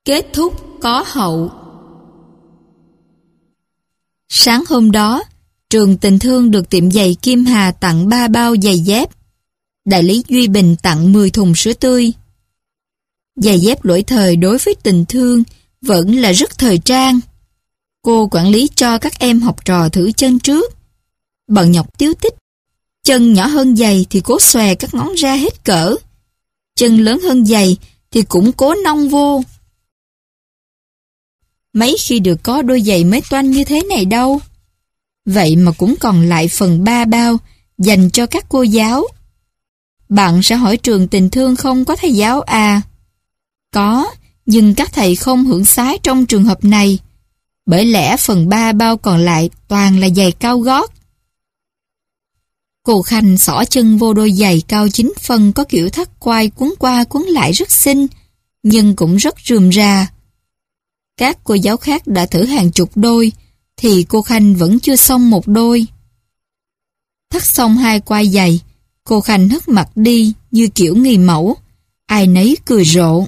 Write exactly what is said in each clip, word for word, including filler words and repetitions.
Kết thúc có hậu. Sáng hôm đó, trường Tình Thương được tiệm giày Kim Hà tặng ba bao giày dép. Đại lý Duy Bình tặng mười thùng sữa tươi. Giày dép lỗi thời đối với Tình Thương vẫn là rất thời trang. Cô quản lý cho các em học trò thử chân trước. Bọn nhóc tiếu tích. Chân nhỏ hơn giày thì cố xòe các ngón ra hết cỡ. Chân lớn hơn giày thì cũng cố nong vô. Mấy khi được có đôi giày mới toanh như thế này đâu. Vậy mà cũng còn lại phần ba bao dành cho các cô giáo. Bạn sẽ hỏi trường Tình Thương không có thầy giáo à? Có, nhưng các thầy không hưởng sái trong trường hợp này. Bởi lẽ phần ba bao còn lại toàn là giày cao gót. Cô Khanh xỏ chân vô đôi giày cao chín phân có kiểu thắt quai cuốn qua cuốn lại rất xinh, nhưng cũng rất rườm rà. Các cô giáo khác đã thử hàng chục đôi, thì cô Khanh vẫn chưa xong một đôi. Thắt xong hai quai giày, cô Khanh hất mặt đi như kiểu người mẫu, ai nấy cười rộ.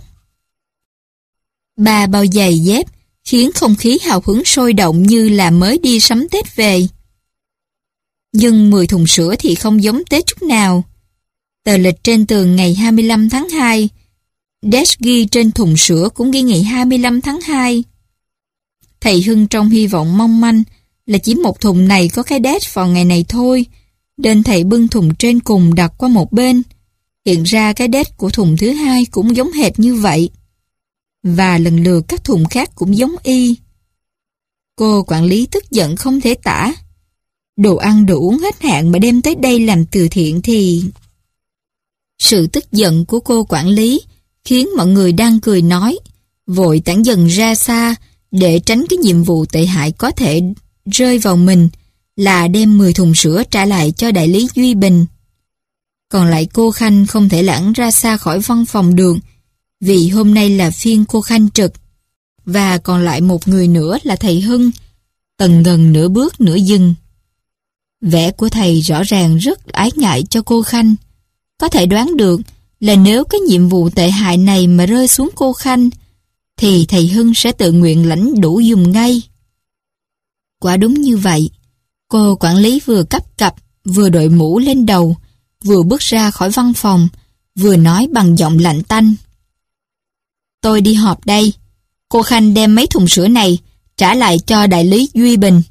Ba bao giày dép khiến không khí hào hứng sôi động như là mới đi sắm Tết về. Nhưng mười thùng sữa thì không giống Tết chút nào. Tờ lịch trên tường ngày hai mươi lăm tháng hai, dash ghi trên thùng sữa cũng ghi ngày hai mươi lăm tháng hai. Thầy Hưng trong hy vọng mong manh là chỉ một thùng này có cái dash vào ngày này thôi, nên thầy bưng thùng trên cùng đặt qua một bên. Hiện ra cái dash của thùng thứ hai cũng giống hệt như vậy. Và lần lượt các thùng khác cũng giống y. Cô quản lý tức giận không thể tả. Đồ ăn đồ uống hết hạn mà đem tới đây làm từ thiện thì... Sự tức giận của cô quản lý khiến mọi người đang cười nói, vội tản dần ra xa để tránh cái nhiệm vụ tệ hại có thể rơi vào mình là đem mười thùng sữa trả lại cho đại lý Duy Bình. Còn lại cô Khanh không thể lãng ra xa khỏi văn phòng được, vì hôm nay là phiên cô Khanh trực. Và còn lại một người nữa là thầy Hưng, tần ngần nửa bước nửa dừng. Vẻ của thầy rõ ràng rất ái ngại cho cô Khanh. Có thể đoán được là nếu cái nhiệm vụ tệ hại này mà rơi xuống cô Khanh, thì thầy Hưng sẽ tự nguyện lãnh đủ dùng ngay. Quả đúng như vậy, cô quản lý vừa cắp cặp, vừa đội mũ lên đầu, vừa bước ra khỏi văn phòng, vừa nói bằng giọng lạnh tanh. Tôi đi họp đây, cô Khanh đem mấy thùng sữa này trả lại cho đại lý Duy Bình.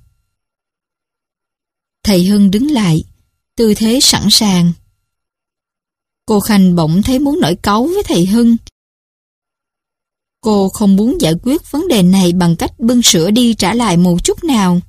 Thầy Hưng đứng lại, tư thế sẵn sàng. Cô Khanh bỗng thấy muốn nổi cáu với thầy Hưng. Cô không muốn giải quyết vấn đề này bằng cách bưng sữa đi trả lại một chút nào.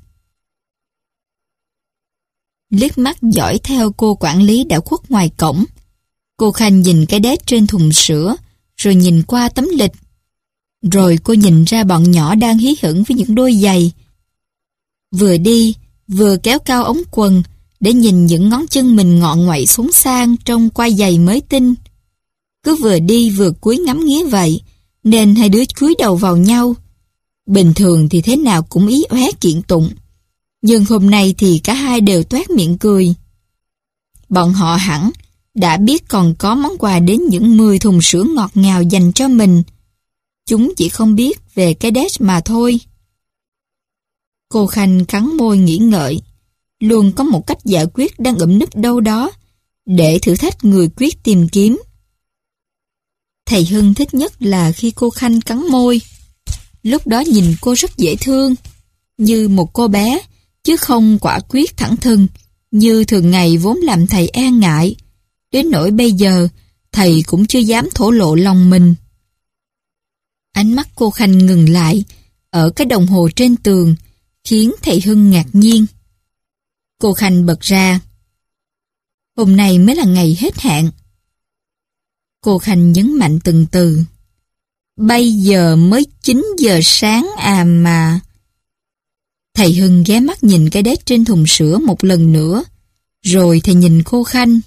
Liếc mắt dõi theo cô quản lý đã khuất ngoài cổng. Cô Khanh nhìn cái đét trên thùng sữa, rồi nhìn qua tấm lịch. Rồi cô nhìn ra bọn nhỏ đang hí hửng với những đôi giày. Vừa đi, vừa kéo cao ống quần để nhìn những ngón chân mình ngọ ngoậy xuống sang trong quai giày mới tinh. Cứ vừa đi vừa cúi ngắm nghía vậy, nên hai đứa cúi đầu vào nhau. Bình thường thì thế nào cũng ý oé kiện tụng, nhưng hôm nay thì cả hai đều toét miệng cười. Bọn họ hẳn đã biết còn có món quà đến những mười thùng sữa ngọt ngào dành cho mình. Chúng chỉ không biết về cái dash mà thôi. Cô Khanh cắn môi nghĩ ngợi, luôn có một cách giải quyết đang ẩn núp đâu đó để thử thách người quyết tìm kiếm. Thầy Hưng thích nhất là khi cô Khanh cắn môi. Lúc đó nhìn cô rất dễ thương, như một cô bé, chứ không quả quyết thẳng thừng, như thường ngày vốn làm thầy e ngại. Đến nỗi bây giờ, thầy cũng chưa dám thổ lộ lòng mình. Ánh mắt cô Khanh ngừng lại ở cái đồng hồ trên tường, khiến thầy Hưng ngạc nhiên. Cô Khanh bật ra. Hôm nay mới là ngày hết hạn. Cô Khanh nhấn mạnh từng từ. Bây giờ mới chín giờ sáng à mà. Thầy Hưng ghé mắt nhìn cái đét trên thùng sữa một lần nữa, rồi thầy nhìn cô Khanh.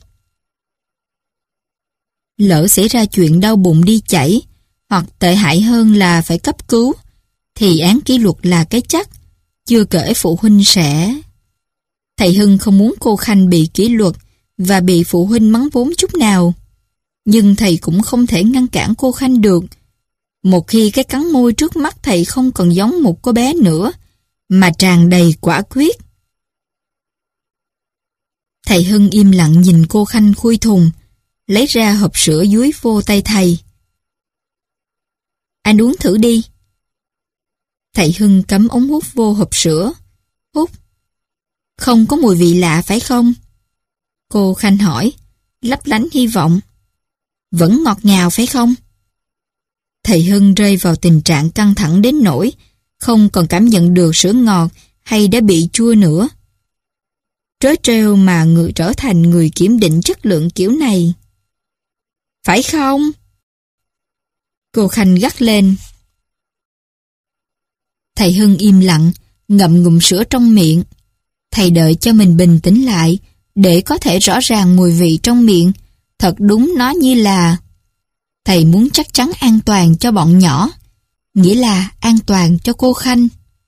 Lỡ xảy ra chuyện đau bụng đi chảy, hoặc tệ hại hơn là phải cấp cứu, thì án kỷ luật là cái chắc, chưa kể phụ huynh sẽ... Thầy Hưng không muốn cô Khanh bị kỷ luật và bị phụ huynh mắng vốn chút nào. Nhưng thầy cũng không thể ngăn cản cô Khanh được, Một khi cái cắn môi trước mắt thầy không còn giống một cô bé nữa, mà tràn đầy quả quyết. Thầy Hưng im lặng nhìn cô Khanh khui thùng, lấy ra hộp sữa dúi vô tay thầy. Anh uống thử đi. Thầy Hưng cắm ống hút vô hộp sữa. Hút. Không có mùi vị lạ phải không? Cô Khanh hỏi, lấp lánh hy vọng. Vẫn ngọt ngào phải không? Thầy Hưng rơi vào tình trạng căng thẳng đến nỗi không còn cảm nhận được sữa ngọt hay đã bị chua nữa. Trớ trêu mà người trở thành người kiểm định chất lượng kiểu này. Phải không? Cô Khanh gắt lên. Thầy Hưng im lặng, ngậm ngụm sữa trong miệng. Thầy đợi cho mình bình tĩnh lại để có thể rõ ràng mùi vị trong miệng. Thật đúng nó như là... Thầy muốn chắc chắn an toàn cho bọn nhỏ, nghĩa là an toàn cho cô Khanh.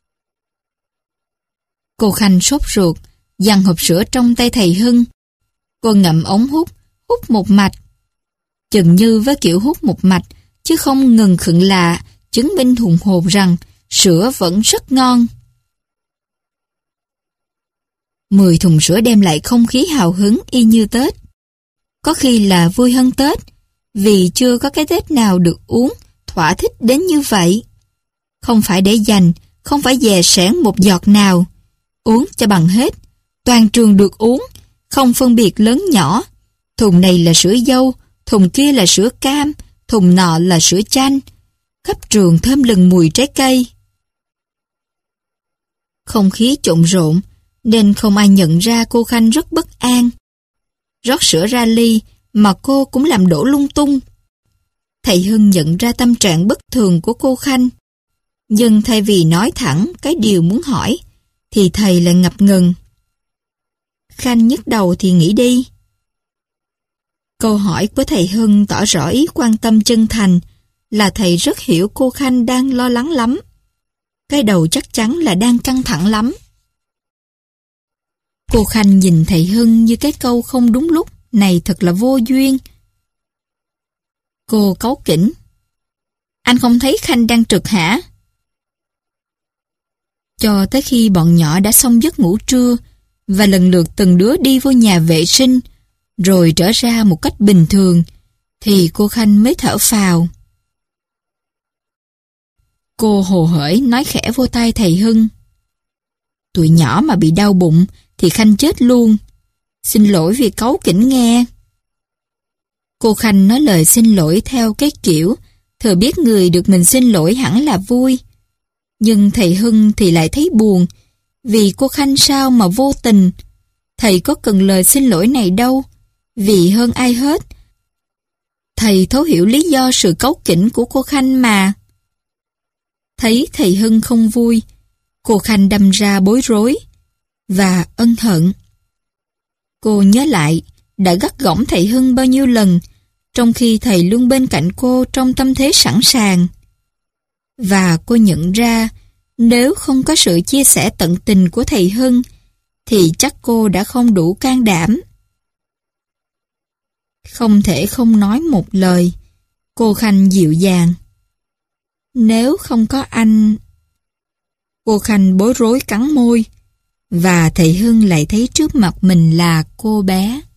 Cô Khanh sốt ruột, giằng hộp sữa trong tay thầy Hưng. Cô ngậm ống hút, hút một mạch. Chừng như với kiểu hút một mạch, chứ không ngừng khựng lạ, chứng minh hùng hồn rằng sữa vẫn rất ngon. Mười thùng sữa đem lại không khí hào hứng y như Tết. Có khi là vui hơn Tết, vì chưa có cái Tết nào được uống thỏa thích đến như vậy. Không phải để dành, không phải dè sẻn một giọt nào. Uống cho bằng hết, toàn trường được uống, không phân biệt lớn nhỏ. Thùng này là sữa dâu, thùng kia là sữa cam, thùng nọ là sữa chanh. Khắp trường thơm lừng mùi trái cây. Không khí trộn rộn, nên không ai nhận ra cô Khanh rất bất an. Rót sữa ra ly, mà cô cũng làm đổ lung tung. Thầy Hưng nhận ra tâm trạng bất thường của cô Khanh. Nhưng thay vì nói thẳng cái điều muốn hỏi, thì thầy lại ngập ngừng. Khanh nhức đầu thì nghĩ đi. Câu hỏi của thầy Hưng tỏ rõ ý quan tâm chân thành, là thầy rất hiểu cô Khanh đang lo lắng lắm. Cái đầu chắc chắn là đang căng thẳng lắm. Cô Khanh nhìn thầy Hưng như cái câu không đúng lúc này thật là vô duyên. Cô cáu kỉnh. Anh không thấy Khanh đang trực hả? Cho tới khi bọn nhỏ đã xong giấc ngủ trưa và lần lượt từng đứa đi vô nhà vệ sinh rồi trở ra một cách bình thường thì cô Khanh mới thở phào. Cô hồ hởi nói khẽ vô tai thầy Hưng. Tụi nhỏ mà bị đau bụng thì Khanh chết luôn. Xin lỗi vì cáu kỉnh nghe. Cô Khanh nói lời xin lỗi theo cái kiểu thừa biết người được mình xin lỗi hẳn là vui. Nhưng thầy Hưng thì lại thấy buồn, vì cô Khanh sao mà vô tình. Thầy có cần lời xin lỗi này đâu, vì hơn ai hết. Thầy thấu hiểu lý do sự cáu kỉnh của cô Khanh mà. Thấy thầy Hưng không vui, cô Khanh đâm ra bối rối và ân hận. Cô nhớ lại đã gắt gỏng thầy Hưng bao nhiêu lần, trong khi thầy luôn bên cạnh cô trong tâm thế sẵn sàng. Và cô nhận ra, nếu không có sự chia sẻ tận tình của thầy Hưng, thì chắc cô đã không đủ can đảm. Không thể không nói một lời, cô Khanh dịu dàng. Nếu không có anh... Cô Khanh bối rối cắn môi, và thầy Hưng lại thấy trước mặt mình là cô bé.